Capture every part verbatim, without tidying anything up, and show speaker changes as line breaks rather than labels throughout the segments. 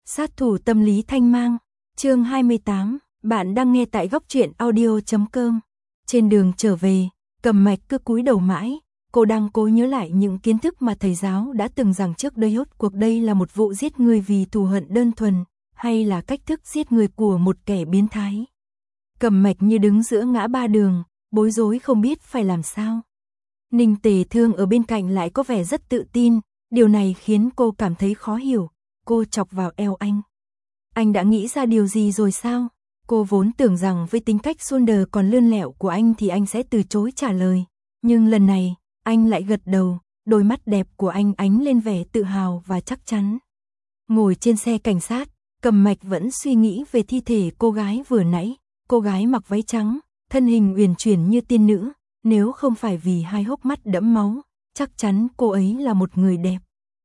Sát thủ tâm lý thanh mang, chương hai mươi tám, bạn đang nghe tại góc truyện audio chấm com. Trên đường trở về, Cầm Mạch cứ cúi đầu mãi, cô đang cố nhớ lại những kiến thức mà thầy giáo đã từng giảng trước đây. Rốt cuộc đây là một vụ giết người vì thù hận đơn thuần, hay là cách thức giết người của một kẻ biến thái. Cầm Mạch như đứng giữa ngã ba đường, bối rối không biết phải làm sao. Ninh Tề Thương ở bên cạnh lại có vẻ rất tự tin, điều này khiến cô cảm thấy khó hiểu. Cô chọc vào eo anh. Anh đã nghĩ ra điều gì rồi sao? Cô vốn tưởng rằng với tính cách suôn đờ còn lươn lẹo của anh thì anh sẽ từ chối trả lời. Nhưng lần này, anh lại gật đầu, đôi mắt đẹp của anh ánh lên vẻ tự hào và chắc chắn. Ngồi trên xe cảnh sát, Cầm Mạch vẫn suy nghĩ về thi thể cô gái vừa nãy. Cô gái mặc váy trắng, thân hình uyển chuyển như tiên nữ. Nếu không phải vì hai hốc mắt đẫm máu, chắc chắn cô ấy là một người đẹp.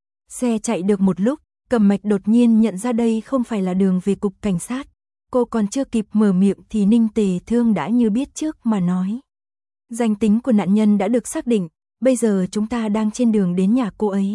Xe chạy được một lúc, Cầm Mạch đột nhiên nhận ra đây không phải là đường về cục cảnh sát. Cô còn chưa kịp mở miệng thì Ninh Tề Thương đã như biết trước mà nói. Danh tính của nạn nhân đã được xác định, bây giờ chúng ta đang trên đường đến nhà cô ấy.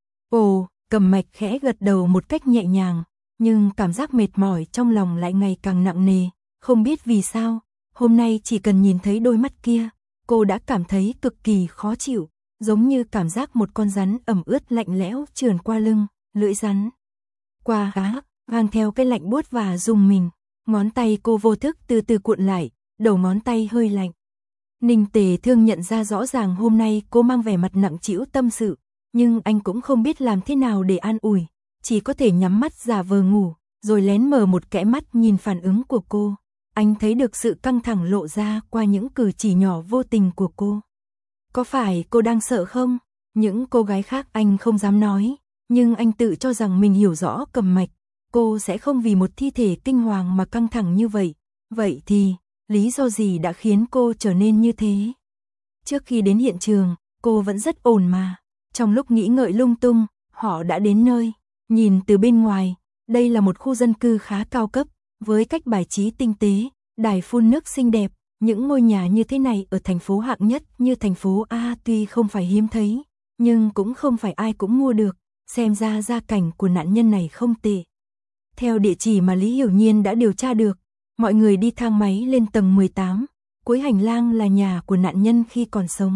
Ồ, Cầm Mạch khẽ gật đầu một cách nhẹ nhàng, nhưng cảm giác mệt mỏi trong lòng lại ngày càng nặng nề. Không biết vì sao, hôm nay chỉ cần nhìn thấy đôi mắt kia, cô đã cảm thấy cực kỳ khó chịu, giống như cảm giác một con rắn ẩm ướt lạnh lẽo trườn qua lưng. Lưỡi rắn qua gá, mang theo cái lạnh buốt và rùng mình. Ngón tay cô vô thức từ từ cuộn lại, đầu ngón tay hơi lạnh. Ninh Tề Thương nhận ra rõ ràng hôm nay cô mang vẻ mặt nặng trĩu tâm sự, nhưng anh cũng không biết làm thế nào để an ủi, chỉ có thể nhắm mắt giả vờ ngủ, rồi lén mở một kẽ mắt nhìn phản ứng của cô. Anh thấy được sự căng thẳng lộ ra qua những cử chỉ nhỏ vô tình của cô. Có phải cô đang sợ không? Những cô gái khác anh không dám nói. Nhưng anh tự cho rằng mình hiểu rõ Cầm Mạch, cô sẽ không vì một thi thể kinh hoàng mà căng thẳng như vậy. Vậy thì, lý do gì đã khiến cô trở nên như thế? Trước khi đến hiện trường, cô vẫn rất ổn mà. Trong lúc nghĩ ngợi lung tung, họ đã đến nơi. Nhìn từ bên ngoài, đây là một khu dân cư khá cao cấp, với cách bài trí tinh tế, đài phun nước xinh đẹp. Những ngôi nhà như thế này ở thành phố hạng nhất như thành phố A tuy không phải hiếm thấy, nhưng cũng không phải ai cũng mua được. Xem ra gia cảnh của nạn nhân này không tệ. Theo địa chỉ mà Lý Hiểu Nhiên đã điều tra được, mọi người đi thang máy lên tầng mười tám, cuối hành lang là nhà của nạn nhân khi còn sống.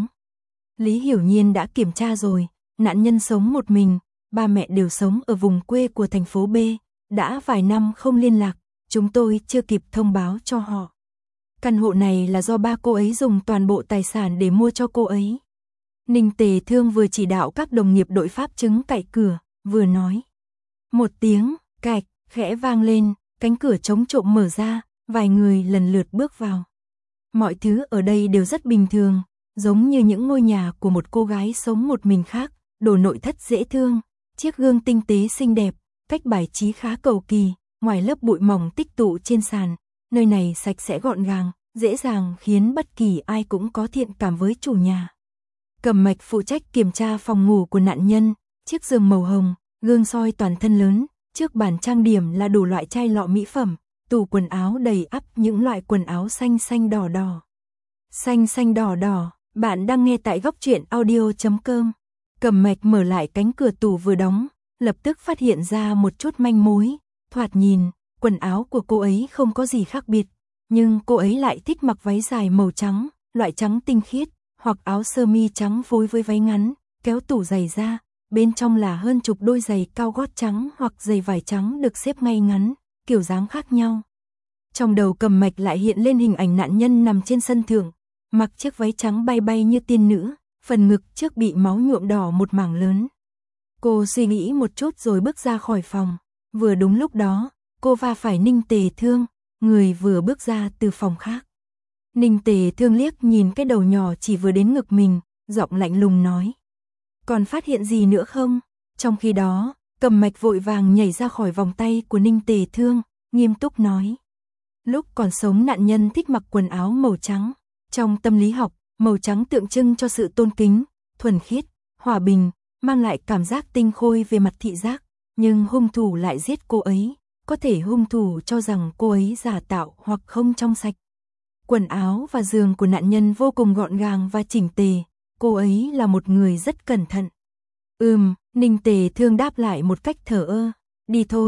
Lý Hiểu Nhiên đã kiểm tra rồi, nạn nhân sống một mình, ba mẹ đều sống ở vùng quê của thành phố B, đã vài năm không liên lạc, chúng tôi chưa kịp thông báo cho họ. Căn hộ này là do ba cô ấy dùng toàn bộ tài sản để mua cho cô ấy. Ninh Tề Thương vừa chỉ đạo các đồng nghiệp đội pháp chứng cậy cửa, vừa nói. Một tiếng, cạch, khẽ vang lên, cánh cửa chống trộm mở ra, vài người lần lượt bước vào. Mọi thứ ở đây đều rất bình thường, giống như những ngôi nhà của một cô gái sống một mình khác, đồ nội thất dễ thương, chiếc gương tinh tế xinh đẹp, cách bài trí khá cầu kỳ, ngoài lớp bụi mỏng tích tụ trên sàn, nơi này sạch sẽ gọn gàng, dễ dàng khiến bất kỳ ai cũng có thiện cảm với chủ nhà. Cầm Mạch phụ trách kiểm tra phòng ngủ của nạn nhân, chiếc giường màu hồng, gương soi toàn thân lớn, trước bàn trang điểm là đủ loại chai lọ mỹ phẩm, tủ quần áo đầy ắp những loại quần áo xanh xanh đỏ đỏ. Xanh xanh đỏ đỏ, bạn đang nghe tại góc truyện audio chấm com. Cầm Mạch mở lại cánh cửa tủ vừa đóng, lập tức phát hiện ra một chút manh mối, thoạt nhìn, quần áo của cô ấy không có gì khác biệt, nhưng cô ấy lại thích mặc váy dài màu trắng, loại trắng tinh khiết. Hoặc áo sơ mi trắng phối với váy ngắn, kéo tủ giày ra, bên trong là hơn chục đôi giày cao gót trắng hoặc giày vải trắng được xếp ngay ngắn, kiểu dáng khác nhau. Trong đầu Cầm Mạch lại hiện lên hình ảnh nạn nhân nằm trên sân thượng, mặc chiếc váy trắng bay bay như tiên nữ, phần ngực trước bị máu nhuộm đỏ một mảng lớn. Cô suy nghĩ một chút rồi bước ra khỏi phòng, vừa đúng lúc đó, cô va phải Ninh Tề Thương, người vừa bước ra từ phòng khác. Ninh Tề Thương liếc nhìn cái đầu nhỏ chỉ vừa đến ngực mình, giọng lạnh lùng nói. Còn phát hiện gì nữa không? Trong khi đó, Cầm Mạch vội vàng nhảy ra khỏi vòng tay của Ninh Tề Thương, nghiêm túc nói. Lúc còn sống nạn nhân thích mặc quần áo màu trắng. Trong tâm lý học, màu trắng tượng trưng cho sự tôn kính, thuần khiết, hòa bình, mang lại cảm giác tinh khôi về mặt thị giác. Nhưng hung thủ lại giết cô ấy, có thể hung thủ cho rằng cô ấy giả tạo hoặc không trong sạch. Quần áo và giường của nạn nhân vô cùng gọn gàng và chỉnh tề, cô ấy là một người rất cẩn thận. Ừm, Ninh Tề Thương đáp lại một cách thờ ơ, đi thôi,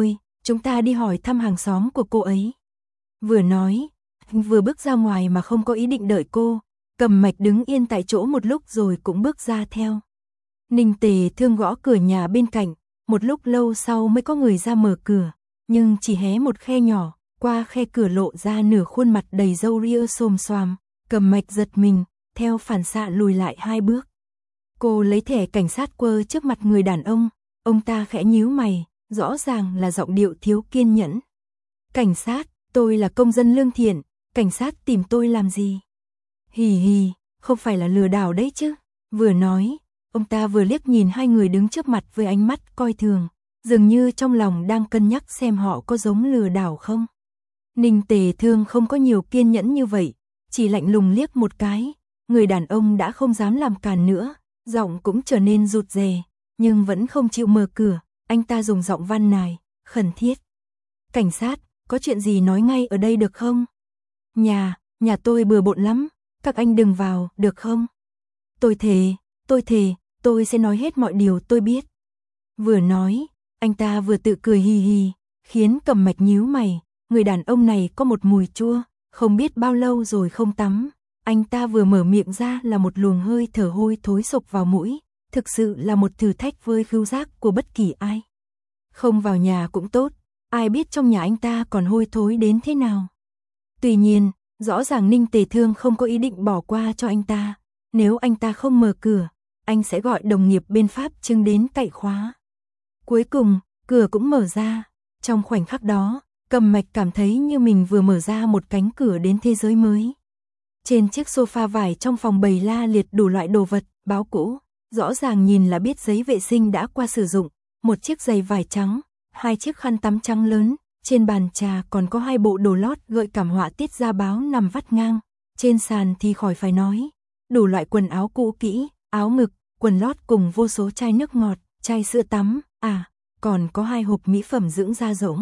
chúng ta đi hỏi thăm hàng xóm của cô ấy. Vừa nói, vừa bước ra ngoài mà không có ý định đợi cô, Cầm Mạch đứng yên tại chỗ một lúc rồi cũng bước ra theo. Ninh Tề Thương gõ cửa nhà bên cạnh, một lúc lâu sau mới có người ra mở cửa, nhưng chỉ hé một khe nhỏ, qua khe cửa lộ ra nửa khuôn mặt đầy râu ria xồm xoàm. Cầm Mạch giật mình, theo phản xạ lùi lại hai bước. Cô lấy thẻ cảnh sát quơ trước mặt người đàn ông, ông ta khẽ nhíu mày, rõ ràng là giọng điệu thiếu kiên nhẫn. Cảnh sát, tôi là công dân lương thiện, cảnh sát tìm tôi làm gì? Hì hì, không phải là lừa đảo đấy chứ? Vừa nói, ông ta vừa liếc nhìn hai người đứng trước mặt với ánh mắt coi thường, dường như trong lòng đang cân nhắc xem họ có giống lừa đảo không. Ninh Tề Thương không có nhiều kiên nhẫn như vậy, chỉ lạnh lùng liếc một cái, người đàn ông đã không dám làm càn nữa, giọng cũng trở nên rụt rè, nhưng vẫn không chịu mở cửa, anh ta dùng giọng van nài, khẩn thiết. Cảnh sát, có chuyện gì nói ngay ở đây được không? Nhà, nhà tôi bừa bộn lắm, các anh đừng vào, được không? Tôi thề, tôi thề, tôi sẽ nói hết mọi điều tôi biết. Vừa nói, anh ta vừa tự cười hì hì, khiến Cầm Mạch nhíu mày, người đàn ông này có một mùi chua, không biết bao lâu rồi không tắm. Anh ta vừa mở miệng ra là một luồng hơi thở hôi thối sộc vào mũi, thực sự là một thử thách với khứu giác của bất kỳ ai. Không vào nhà cũng tốt, ai biết trong nhà anh ta còn hôi thối đến thế nào. Tuy nhiên, rõ ràng Ninh Tề Thương không có ý định bỏ qua cho anh ta, nếu anh ta không mở cửa, anh sẽ gọi đồng nghiệp bên Pháp trưng đến cậy khóa. Cuối cùng, cửa cũng mở ra, trong khoảnh khắc đó, Cầm Mạch cảm thấy như mình vừa mở ra một cánh cửa đến thế giới mới. Trên chiếc sofa vải trong phòng bày la liệt đủ loại đồ vật, báo cũ, rõ ràng nhìn là biết giấy vệ sinh đã qua sử dụng, một chiếc giày vải trắng, hai chiếc khăn tắm trắng lớn, trên bàn trà còn có hai bộ đồ lót gợi cảm họa tiết ra báo nằm vắt ngang, trên sàn thì khỏi phải nói, đủ loại quần áo cũ kỹ, áo ngực, quần lót cùng vô số chai nước ngọt, chai sữa tắm, à, còn có hai hộp mỹ phẩm dưỡng da rỗng.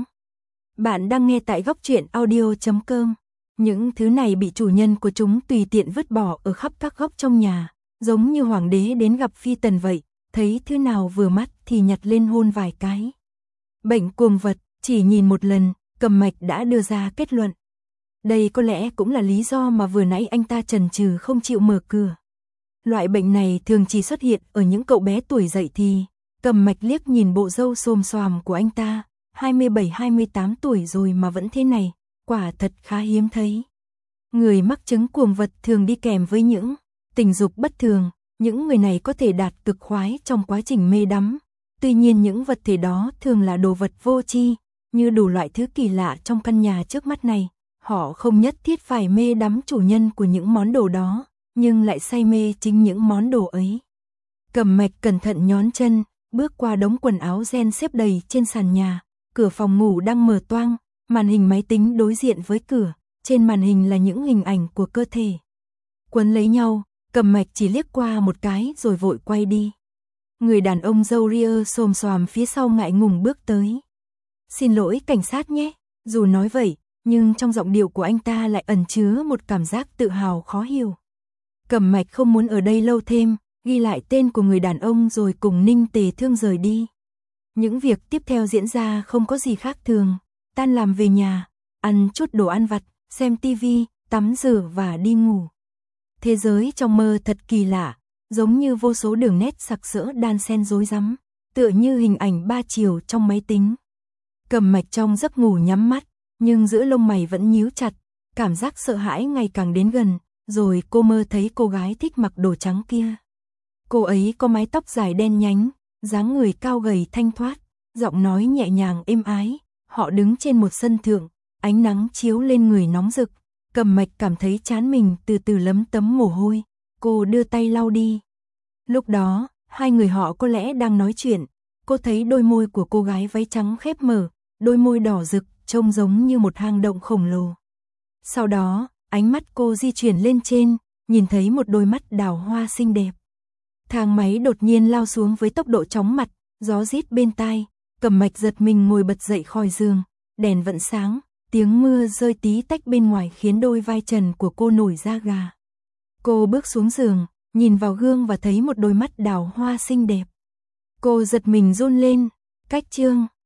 Bạn đang nghe tại góc truyện audio chấm com. Những thứ này bị chủ nhân của chúng tùy tiện vứt bỏ ở khắp các góc trong nhà, giống như hoàng đế đến gặp phi tần vậy, thấy thứ nào vừa mắt thì nhặt lên hôn vài cái. Bệnh cuồng vật, chỉ nhìn một lần, Cầm Mạch đã đưa ra kết luận. Đây có lẽ cũng là lý do mà vừa nãy anh ta chần chừ không chịu mở cửa. Loại bệnh này thường chỉ xuất hiện ở những cậu bé tuổi dậy thì. Cầm Mạch liếc nhìn bộ râu xồm xoàm của anh ta, hai mươi bảy hai mươi tám tuổi rồi mà vẫn thế này, quả thật khá hiếm thấy. Người mắc chứng cuồng vật thường đi kèm với những tình dục bất thường, những người này có thể đạt cực khoái trong quá trình mê đắm. Tuy nhiên những vật thể đó thường là đồ vật vô tri, như đủ loại thứ kỳ lạ trong căn nhà trước mắt này. Họ không nhất thiết phải mê đắm chủ nhân của những món đồ đó, nhưng lại say mê chính những món đồ ấy. Cầm Mạch cẩn thận nhón chân, bước qua đống quần áo ren xếp đầy trên sàn nhà. Cửa phòng ngủ đang mở toang, màn hình máy tính đối diện với cửa, trên màn hình là những hình ảnh của cơ thể. Quấn lấy nhau, Cầm Mạch chỉ liếc qua một cái rồi vội quay đi. Người đàn ông râu ria xồm xoàm phía sau ngại ngùng bước tới. Xin lỗi cảnh sát nhé, dù nói vậy, nhưng trong giọng điệu của anh ta lại ẩn chứa một cảm giác tự hào khó hiểu. Cầm Mạch không muốn ở đây lâu thêm, ghi lại tên của người đàn ông rồi cùng Ninh Tề Thương rời đi. Những việc tiếp theo diễn ra không có gì khác thường, tan làm về nhà, ăn chút đồ ăn vặt, xem tivi, tắm rửa và đi ngủ. Thế giới trong mơ thật kỳ lạ, giống như vô số đường nét sặc sỡ đan xen rối rắm, tựa như hình ảnh ba chiều trong máy tính. Cầm Mạch trong giấc ngủ nhắm mắt, nhưng giữa lông mày vẫn nhíu chặt, cảm giác sợ hãi ngày càng đến gần, rồi cô mơ thấy cô gái thích mặc đồ trắng kia. Cô ấy có mái tóc dài đen nhánh, dáng người cao gầy thanh thoát, giọng nói nhẹ nhàng êm ái, họ đứng trên một sân thượng, ánh nắng chiếu lên người nóng rực, Cầm Mạch cảm thấy trán mình từ từ lấm tấm mồ hôi, cô đưa tay lau đi. Lúc đó, hai người họ có lẽ đang nói chuyện, cô thấy đôi môi của cô gái váy trắng khép mở, đôi môi đỏ rực, trông giống như một hang động khổng lồ. Sau đó, ánh mắt cô di chuyển lên trên, nhìn thấy một đôi mắt đào hoa xinh đẹp. Thang máy đột nhiên lao xuống với tốc độ chóng mặt, gió rít bên tai, Cầm Mạch giật mình ngồi bật dậy khỏi giường, đèn vẫn sáng, tiếng mưa rơi tí tách bên ngoài khiến đôi vai trần của cô nổi da gà. Cô bước xuống giường, nhìn vào gương và thấy một đôi mắt đào hoa xinh đẹp. Cô giật mình run lên, cách chương.